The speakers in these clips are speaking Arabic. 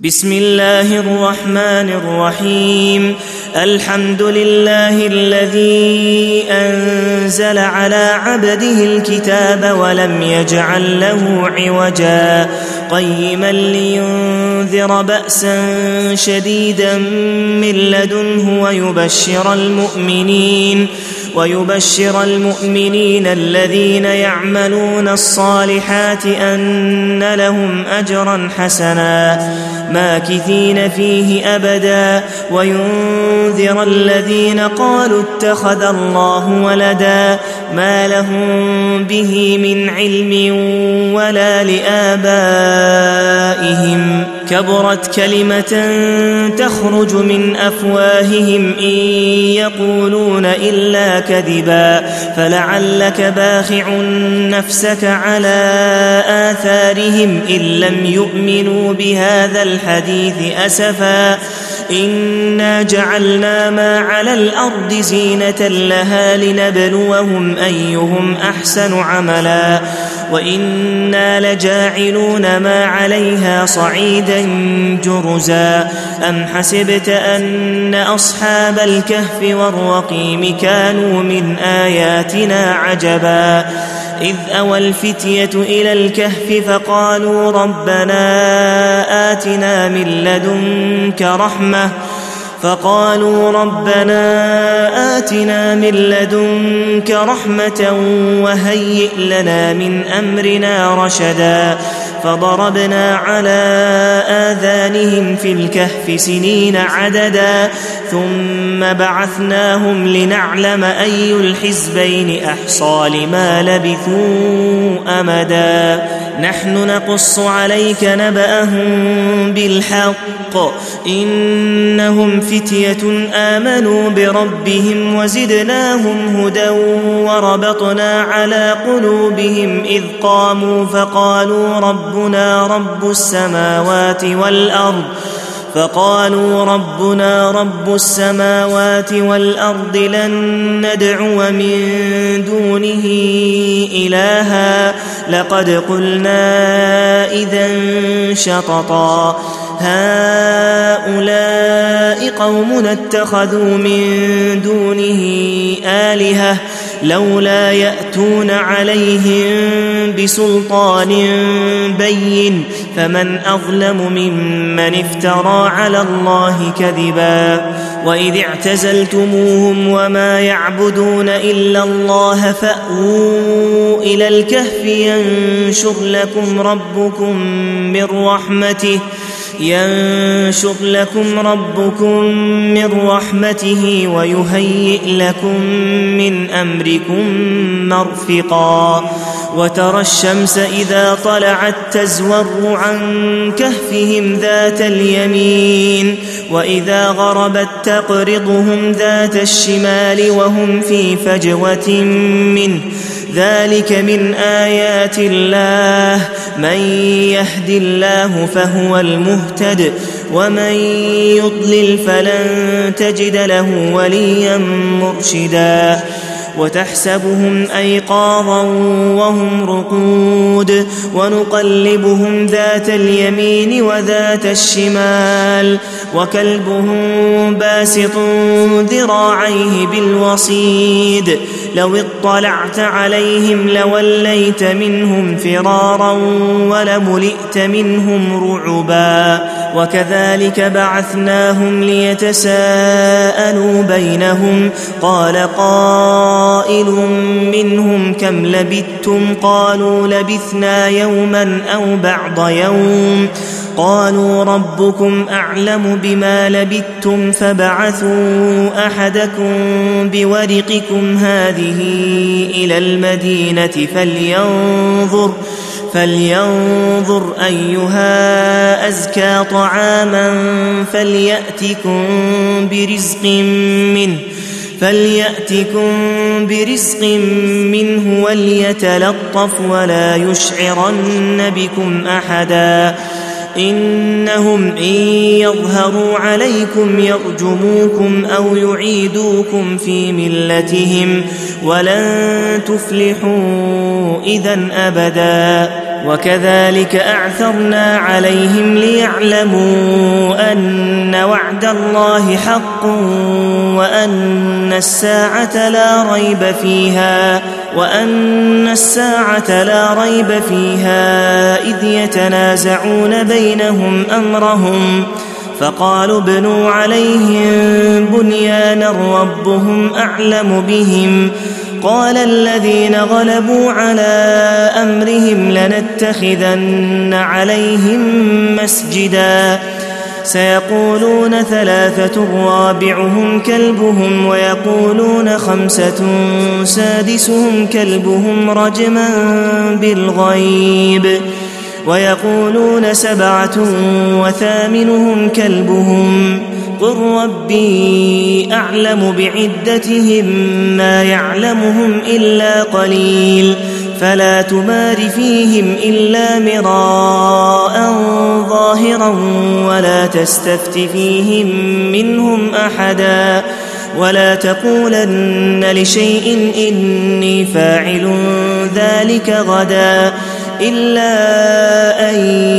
بسم الله الرحمن الرحيم. الحمد لله الذي أنزل على عبده الكتاب ولم يجعل له عوجا قيما لينذر بأسا شديدا من لدنه ويبشر المؤمنين الذين يعملون الصالحات أن لهم أجرا حسنا ماكثين فيه أبدا وينذر الذين قالوا اتخذ الله ولدا ما لهم به من علم ولا لآبائهم كبرت كلمة تخرج من أفواههم إن يقولون إلا كذبا فلعلك باخع نفسك على آثارهم إن لم يؤمنوا بهذا الحديث أسفا إنا جعلنا ما على الأرض زينة لها لنبلوهم أيهم أحسن عملا وإنا لجاعلون ما عليها صعيدا جرزا أم حسبت أن أصحاب الكهف والرقيم كانوا من آياتنا عجبا إذ أوى الفتية إلى الكهف فقالوا ربنا آتنا من لدنك رحمة وهيئ لنا من أمرنا رشدا فضربنا على آذانهم في الكهف سنين عددا ثم بعثناهم لنعلم أي الحزبين أحصى لما لبثوا أمدا نحن نقص عليك نبأهم بالحق إنهم فتية آمنوا بربهم وزدناهم هدى وربطنا على قلوبهم إذ قاموا فقالوا ربنا رب السماوات والأرض لن ندعو من دونه إلها لقد قلنا إذا شططا هؤلاء قومنا اتخذوا من دونه آلهة لولا يأتون عليهم بسلطان بين فمن أظلم ممن افترى على الله كذبا وإذ اعتزلتموهم وما يعبدون إلا الله فأووا إلى الكهف ينشر لكم ربكم من رحمته ويهيئ لكم من أمركم مرفقا وترى الشمس إذا طلعت تزور عن كهفهم ذات اليمين وإذا غربت تقرضهم ذات الشمال وهم في فجوة منه ذلك من آيات الله من يهد الله فهو المهتد ومن يضلل فلن تجد له وليا مرشدا وتحسبهم أيقاظا وهم رقود ونقلبهم ذات اليمين وذات الشمال وكلبهم باسط ذراعيه بالوصيد لو اطلعت عليهم لوليت منهم فرارا ولملئت منهم رعبا وكذلك بعثناهم ليتساءلوا بينهم قال قائل منهم كم لبثتم قالوا لبثنا يوما أو بعض يوم قالوا ربكم أعلم بما لبثتم فبعثوا أحدكم بورقكم هذه إلى المدينة فلينظر أيها أزكى طعاما فليأتكم برزق منه وليتلطف ولا يشعرن بكم أحدا إنهم إن يظهروا عليكم يرجموكم أو يعيدوكم في ملتهم ولن تفلحوا إذا أبدا وكذلك أعثرنا عليهم ليعلموا أن وعد الله حق وأن الساعة لا ريب فيها إذ يتنازعون بينهم أمرهم فقالوا ابنوا عليهم بنيانا ربهم أعلم بهم قال الذين غلبوا على أمرهم لنتخذن عليهم مسجدا سيقولون 3 رابعهم كلبهم ويقولون 5 سادسهم كلبهم رجما بالغيب ويقولون 7 وثامنهم كلبهم قل ربي أعلم بعدتهم ما يعلمهم إلا قليل فلا تمار فيهم إلا مراء ظاهرا ولا تستفت فيهم منهم أحدا ولا تقولن لشيء إني فاعل ذلك غدا إلا أن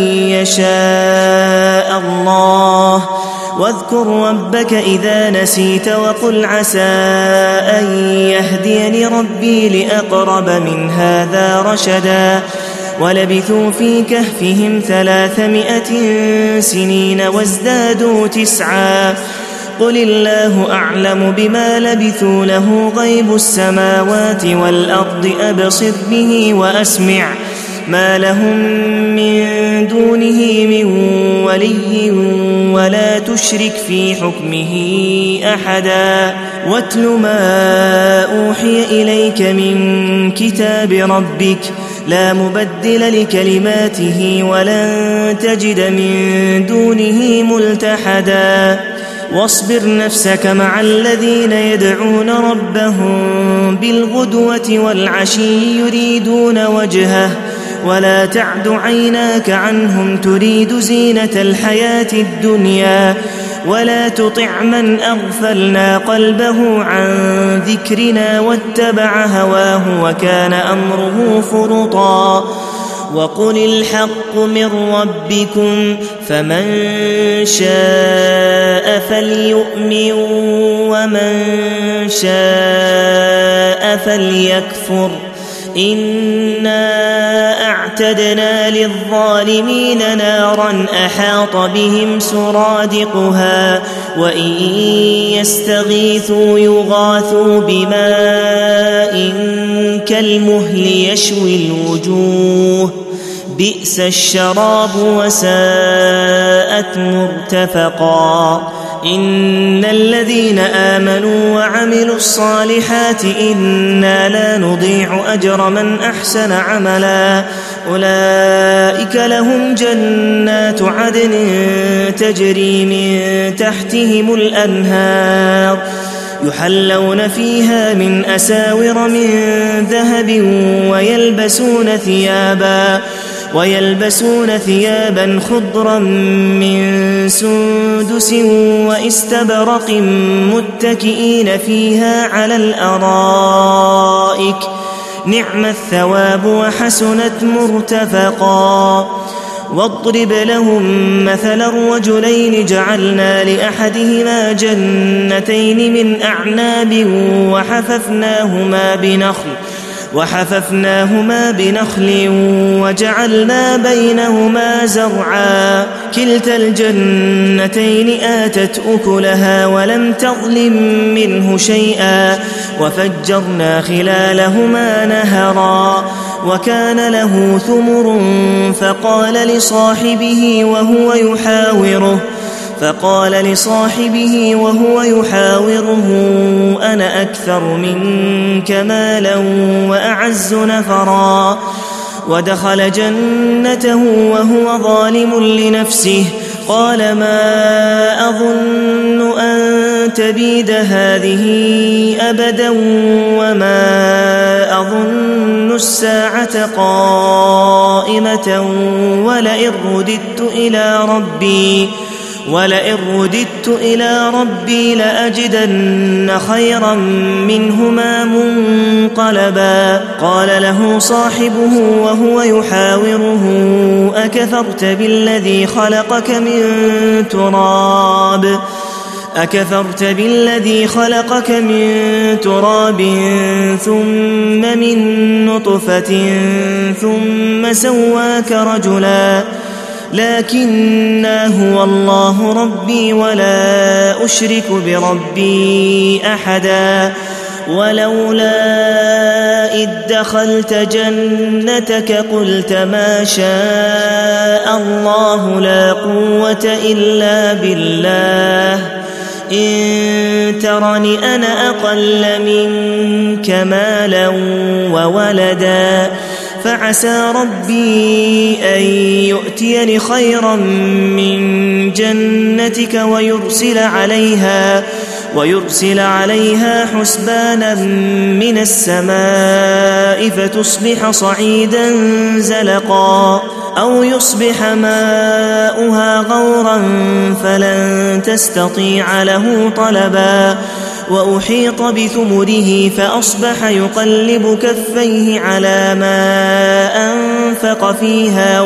يشاء الله واذكر ربك إذا نسيت وقل عسى أن يهديني ربي لأقرب من هذا رشدا ولبثوا في كهفهم 300 سنين وازدادوا 9 قل الله أعلم بما لبثوا له غيب السماوات والأرض أبصر به وأسمع ما لهم من دونه من ولي ولا تشرك في حكمه أحدا واتل ما أوحي إليك من كتاب ربك لا مبدل لكلماته ولن تجد من دونه ملتحدا واصبر نفسك مع الذين يدعون ربهم بالغدوة والعشي يريدون وجهه ولا تعد عيناك عنهم تريد زينة الحياة الدنيا ولا تطع من أغفلنا قلبه عن ذكرنا واتبع هواه وكان أمره فرطا وقل الحق من ربكم فمن شاء فليؤمن ومن شاء فليكفر إنا أعتدنا للظالمين نارا أحاط بهم سرادقها وإن يستغيثوا يغاثوا بماء كالمهل يشوي الوجوه بئس الشراب وساءت مرتفقا إن الذين آمنوا وعملوا الصالحات إنا لا نضيع أجر من أحسن عملا أولئك لهم جنات عدن تجري من تحتهم الأنهار يحلون فيها من أساور من ذهب ويلبسون ثيابا خضرا من سندس واستبرق متكئين فيها على الأرائك نعم الثواب وحسنت مرتفقا واضرب لهم مثل الرجلين جعلنا لأحدهما جنتين من أعناب وحففناهما بنخل وجعلنا بينهما زرعا كلتا الجنتين آتت أكلها ولم تظلم منه شيئا وفجرنا خلالهما نهرا وكان له ثمر فقال لصاحبه وهو يحاوره أنا أكثر منك مالا وأعز نفرا ودخل جنته وهو ظالم لنفسه قال ما أظن أن تبيد هذه أبدا وما أظن الساعة قائمة ولئن رددت ولئن رددت إلى ربي لأجدن خيرا منهما منقلبا قال له صاحبه وهو يحاوره أكفرت بالذي خلقك من تراب ثم من نطفة ثم سواك رجلا لكن هو الله ربي ولا أشرك بربي أحدا ولولا إذ دخلت جنتك قلت ما شاء الله لا قوة إلا بالله إن ترني أنا أقل منك مالا وولدا فعسى ربي أن يؤتيني خيرا من جنتك ويرسل عليها حسبانا من السماء فتصبح صعيدا زلقا أو يصبح ماؤها غورا فلن تستطيع له طلبا وأحيط بثمره فأصبح يقلب كفيه على ما أنفق فيها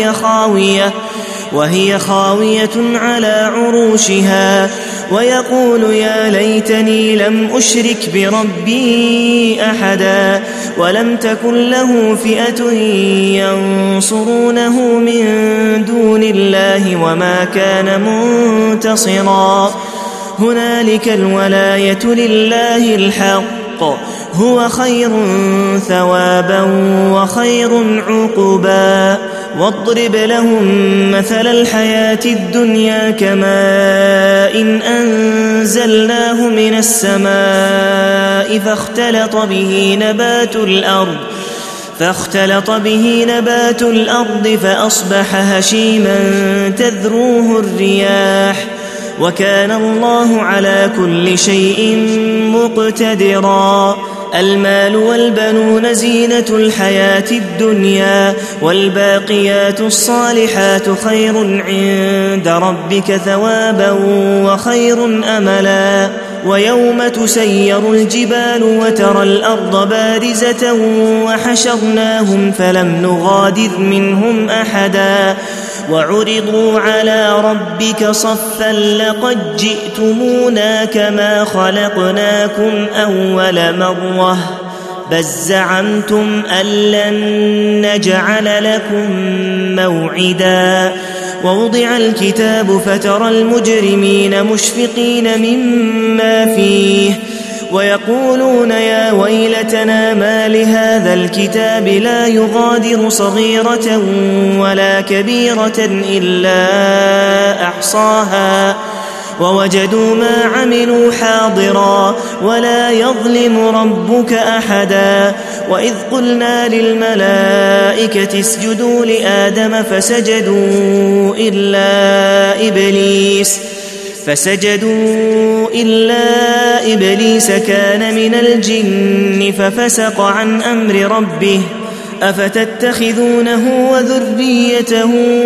وهي خاوية على عروشها ويقول يا ليتني لم أشرك بربي أحدا ولم تكن له فئة ينصرونه من دون الله وما كان منتصرا هنالك الولاية لله الحق هو خير ثوابا وخير عقبا واضرب لهم مثل الحياة الدنيا كماء إن أنزلناه من السماء فاختلط به نبات الأرض فأصبح هشيما تذروه الرياح وكان الله على كل شيء مقتدرا المال والبنون زينة الحياة الدنيا والباقيات الصالحات خير عند ربك ثوابا وخير أملا ويوم تسير الجبال وترى الأرض بارزة وحشرناهم فلم نغادر منهم أحدا وعرضوا على ربك صفا لقد جئتمونا كما خلقناكم أول مرة بل زعمتم أن لن نجعل لكم موعدا ووضع الكتاب فترى المجرمين مشفقين مما فيه ويقولون يا ويلتنا ما لهذا الكتاب لا يغادر صغيرة ولا كبيرة إلا أحصاها ووجدوا ما عملوا حاضرا ولا يظلم ربك أحدا وإذ قلنا للملائكة اسجدوا لآدم فسجدوا إلا إبليس كان من الجن ففسق عن أمر ربه أفتتخذونه وذريته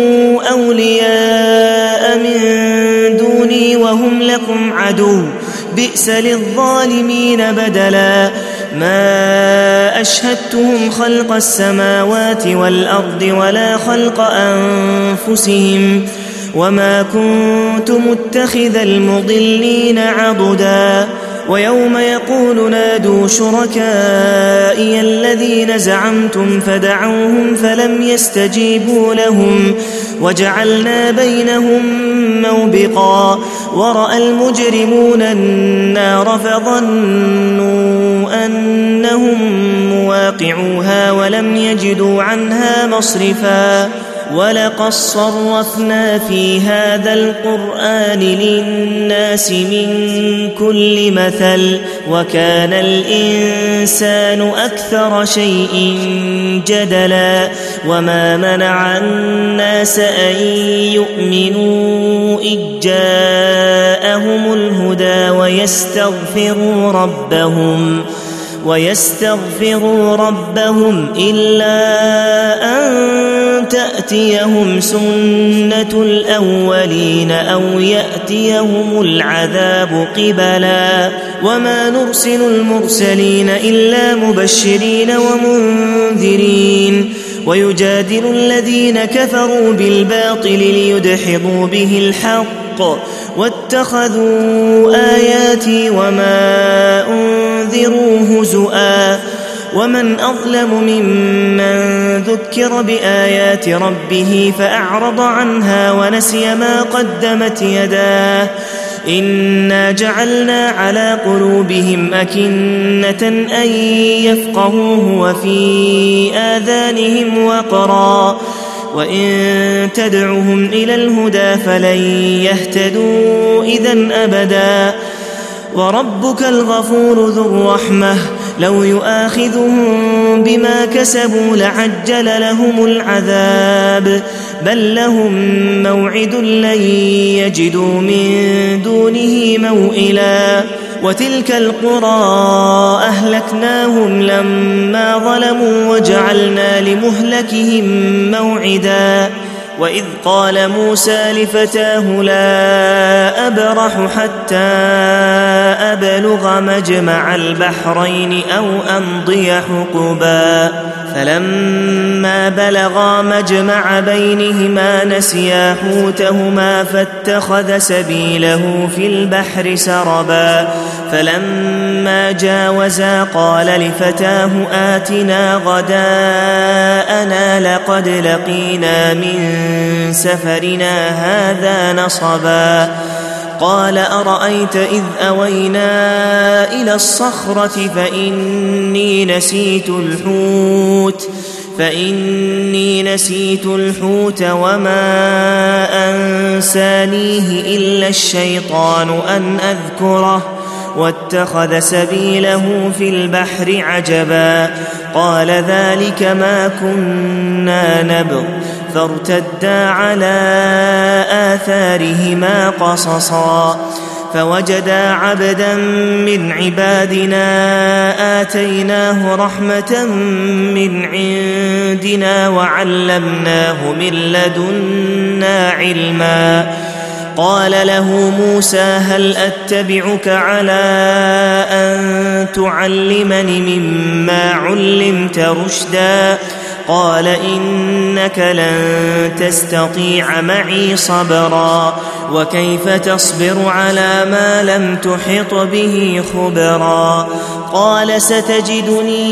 أولياء من دوني وهم لكم عدو بئس للظالمين بدلا ما أشهدتهم خلق السماوات والأرض ولا خلق أنفسهم وما كنت متخذ المضلين عضدا ويوم يقول نادوا شركائي الذين زعمتم فدعوهم فلم يستجيبوا لهم وجعلنا بينهم موبقا ورأى المجرمون النار فظنوا أنهم مواقعوها ولم يجدوا عنها مصرفا ولقد صرفنا في هذا القرآن للناس من كل مثل وكان الإنسان أكثر شيء جدلا وما منع الناس أن يؤمنوا إذ جاءهم الهدى ويستغفروا ربهم إلا أن تأتيهم سنة الأولين أو يأتيهم العذاب قبلا وما نرسل المرسلين إلا مبشرين ومنذرين ويجادل الذين كفروا بالباطل ليدحضوا به الحق واتخذوا آياتي وما أنذروا هزؤا ومن أظلم ممن ذكر بآيات ربه فأعرض عنها ونسي ما قدمت يداه إنا جعلنا على قلوبهم أكنة أن يفقهوه وفي آذانهم وقرا وإن تدعهم إلى الهدى فلن يهتدوا إذن أبدا وربك الغفور ذو الرحمة لو يؤاخذهم بما كسبوا لعجل لهم العذاب بل لهم موعد لن يجدوا من دونه موئلا وتلك القرى أهلكناهم لما ظلموا وجعلنا لمهلكهم موعدا وإذ قال موسى لفتاه لا أبرح حتى أبلغ مجمع البحرين أو أمضي حقبا فلما بلغا مجمع بينهما نسيا حوتهما فاتخذ سبيله في البحر سربا فلما جاوزا قال لفتاه آتنا غداءنا لقد لقينا من سفرنا هذا نصبا قال أرأيت إذ أوينا إلى الصخرة فإني نسيت الحوت وما أنسانيه إلا الشيطان أن أذكره واتخذ سبيله في البحر عجبا قال ذلك ما كنا نبغ فارتدا على آثارهما قصصا فوجدا عبدا من عبادنا آتيناه رحمة من عندنا وعلمناه من لدنا علما قال له موسى هل أتبعك على أن تعلمني مما علمت رشدا قال إنك لن تستطيع معي صبرا وكيف تصبر على ما لم تحط به خبرا قال ستجدني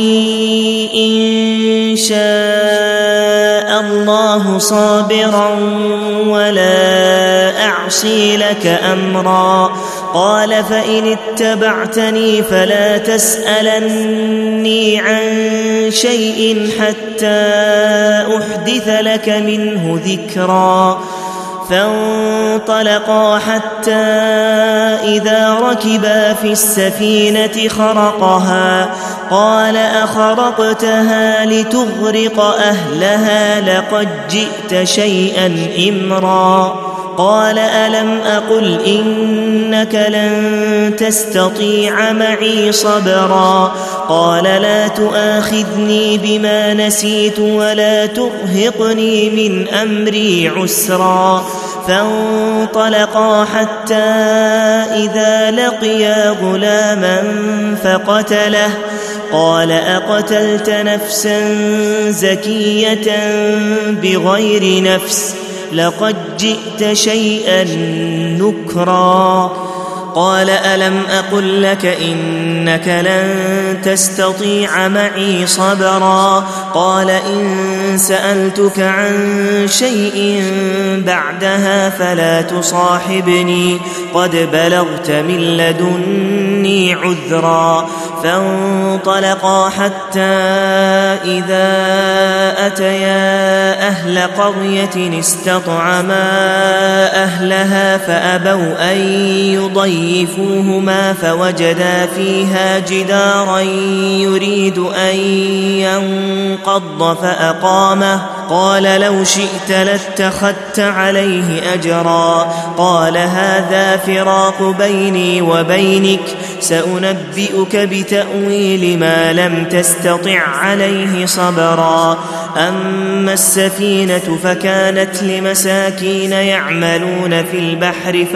إن شاء الله صابرا ولا أعصي لك أمرا قال فإن اتبعتني فلا تسألني عن شيء حتى أحدث لك منه ذكرا فانطلقا حتى إذا ركبا في السفينة خرقها قال أخرقتها لتغرق أهلها لقد جئت شيئا إمرا قال ألم أقل إنك لن تستطيع معي صبرا قال لا تؤاخذني بما نسيت ولا ترهقني من أمري عسرا فانطلقا حتى إذا لقيا غلاما فقتله قال أقتلت نفسا زكية بغير نفس لقد جئت شيئا نكرا قال ألم أقل لك إنك لن تستطيع معي صبرا قال إن سألتك عن شيء بعدها فلا تصاحبني قد بلغت من لدني عذرا فانطلقا حتى إذا أتيا أهل قرية استطعما أهلها فأبوا أن يضيفوهما فوجدا فيها جدارا يريد أن ينقض فأقامه قال لو شئت لاتخذت عليه أجرا قال هذا فراق بيني وبينك سأنبئك بتأويل ما لم تستطع عليه صبرا أما السفينة فكانت لمساكين يعملون في البحر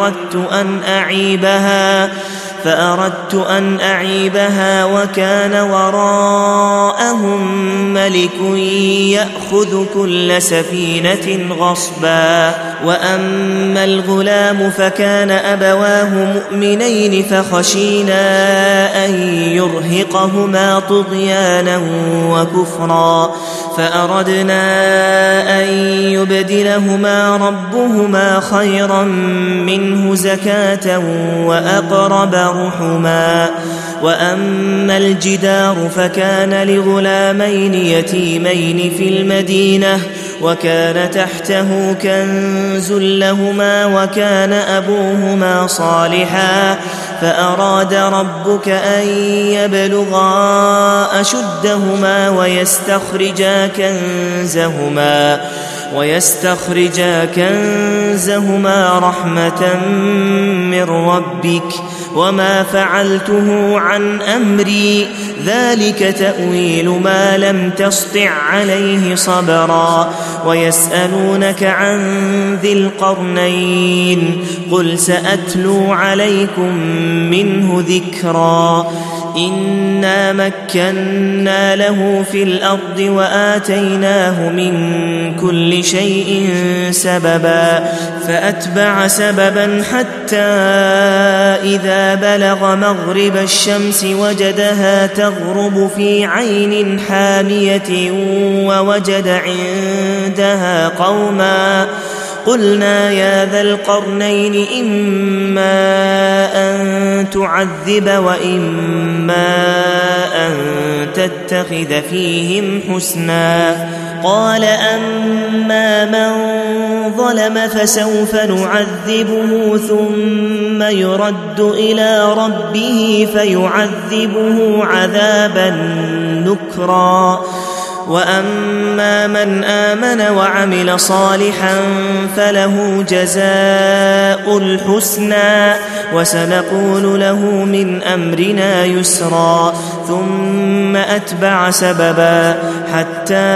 فأردت أن أعيبها وكان وراءهم ملك يأخذ كل سفينة غصبا وأما الغلام فكان أبواه مؤمنين فخشينا أن يرهقهما طغيانا وكفرا فأردنا أن يبدلهما ربهما خيرا منه زكاة وأقرب رحما وأما الجدار فكان لغلامين يتيمين في المدينة وكان تحته كنز لهما وكان أبوهما صالحا فأراد ربك أن يبلغا أشدهما ويستخرجا كنزهما رحمة من ربك وما فعلته عن أمري ذلك تأويل ما لم تسطع عليه صبرا ويسألونك عن ذي القرنين قل سأتلو عليكم منه ذكرا إنا مكنا له في الأرض وآتيناه من كل شيء سببا فأتبع سببا حتى إذا بلغ مغرب الشمس وجدها تغرب في عين حامية ووجد عندها قوما قلنا يا ذا القرنين إما أن تعذب وإما أن تتخذ فيهم حسنا قال أما من ظلم فسوف نعذبه ثم يرد إلى ربه فيعذبه عذابا نكرا وأما من آمن وعمل صالحا فله جزاء الحسنى وسنقول له من أمرنا يسرا ثم أتبع سببا حتى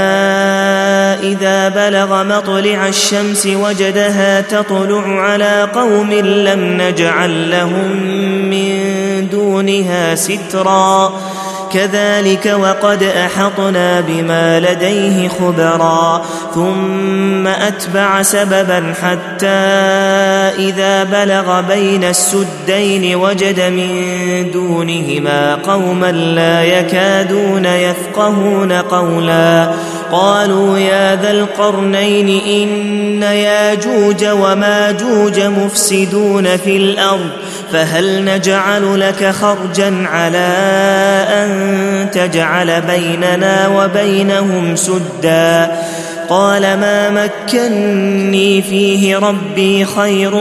إذا بلغ مطلع الشمس وجدها تطلع على قوم لم نجعل لهم من دونها سترا كذلك وقد أحطنا بما لديه خبرا ثم أتبع سببا حتى إذا بلغ بين السدين وجد من دونهما قوما لا يكادون يفقهون قولا قالوا يا ذا القرنين إن ياجوج وماجوج مفسدون في الأرض فهل نجعل لك خرجا على أن تجعل بيننا وبينهم سدا قال ما مكني فيه ربي خير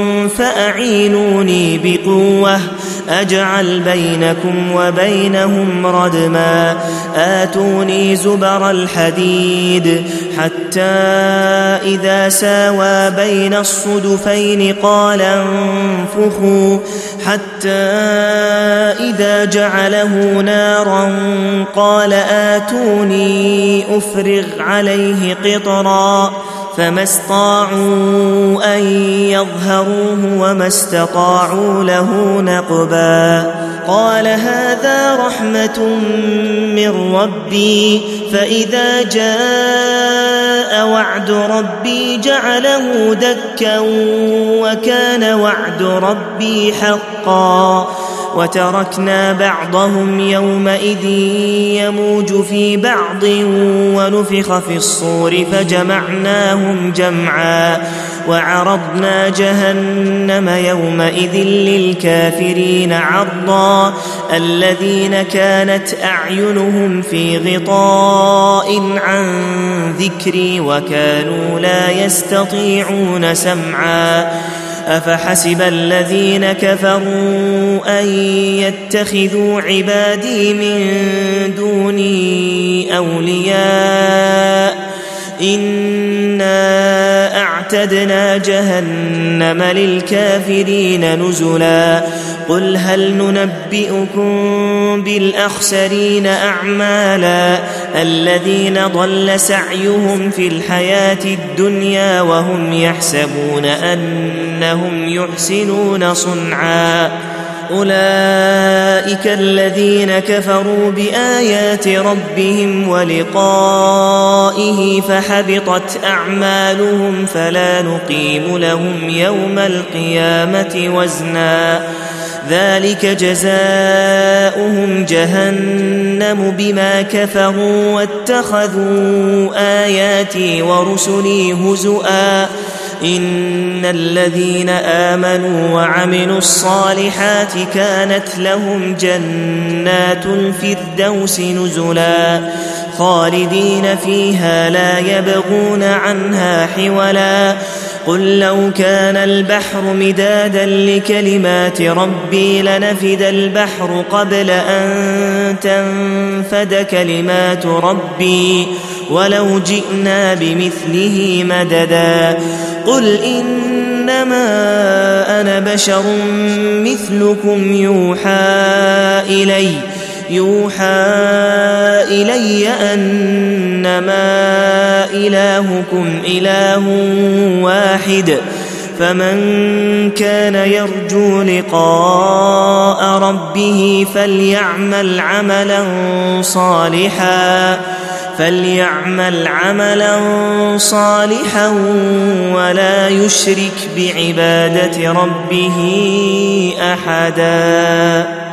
فأعينوني بقوة أجعل بينكم وبينهم ردما آتوني زبر الحديد حتى إذا ساوى بين الصدفين قال انفخوا حتى إذا جعله نارا قال آتوني أفرغ عليه قطرا فما استطاعوا أن يظهروه وما استطاعوا له نقبا قال هذا رحمة من ربي فإذا جاء وعد ربي جعله دكا وكان وعد ربي حقا وتركنا بعضهم يومئذ يموج في بعض ونفخ في الصور فجمعناهم جمعا وعرضنا جهنم يومئذ للكافرين عرضا الذين كانت أعينهم في غطاء عن ذكري وكانوا لا يستطيعون سمعا أفحسب الذين كفروا أن يتخذوا عبادي من دوني أولياء إنا أعتدنا جهنم للكافرين نزلا قل هل ننبئكم بالأخسرين أعمالا الذين ضل سعيهم في الحياة الدنيا وهم يحسبون أنهم يحسنون صنعا أولئك الذين كفروا بآيات ربهم ولقائه فحبطت أعمالهم فلا نقيم لهم يوم القيامة وزنا ذلك جزاؤهم جهنم بما كفروا واتخذوا آياتي ورسلي هزؤا إن الذين آمنوا وعملوا الصالحات كانت لهم جنات الفردوس نزلا خالدين فيها لا يبغون عنها حولا قل لو كان البحر مدادا لكلمات ربي لنفد البحر قبل أن تنفد كلمات ربي ولو جئنا بمثله مددا قل إنما أنا بشر مثلكم يوحى إلي أنما إلهكم إله واحد فمن كان يرجو لقاء ربه فليعمل عملا صالحا ولا يشرك بعبادة ربه أحدا.